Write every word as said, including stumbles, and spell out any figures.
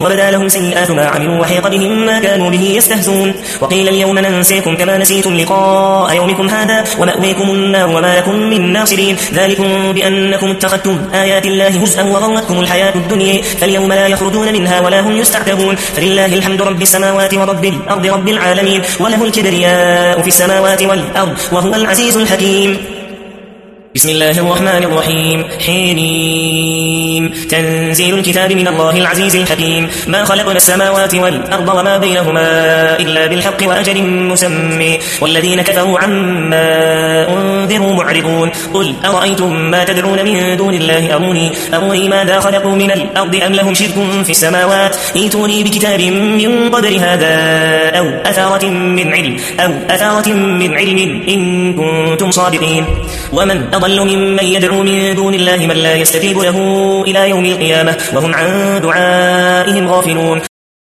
وبدا لهم سيئات ما عملوا وحيق بهم ما كانوا به يستهزون. وقيل اليوم ننسيكم كما نسيتم لقاء يومكم هذا ومأويكم النار وما لكم من ناصرين ذلكم بأنكم اتخذتم آيات الله هزءا وغرتكم الحياة الدنيا فاليوم لا يخرجون منها ولا هم يستعتبون. فلله الحمد رب السماوات ورب الأرض رب العالمين وله الكبرياء في السماوات والأرض وهو العزيز الحكيم. بسم الله الرحمن الرحيم. حميم. تنزيل الكتاب من الله العزيز الحكيم. ما خلقنا السماوات والأرض وما بينهما إلا بالحق وأجل مسمى والذين كفروا عما أنذروا معرضون. قل أرأيتم ما تدعون من دون الله أروني أروني ماذا خلقوا من الأرض أم لهم شرك في السماوات ائتوني بكتاب من قبل هذا أو أثارة من علم أو أثارة من علم إن كنتم صادقين. ومن أضل ممن يدعو من دون الله من لا يستجيب له إلى يوم القيامة وهم عن دعائهم غافلون.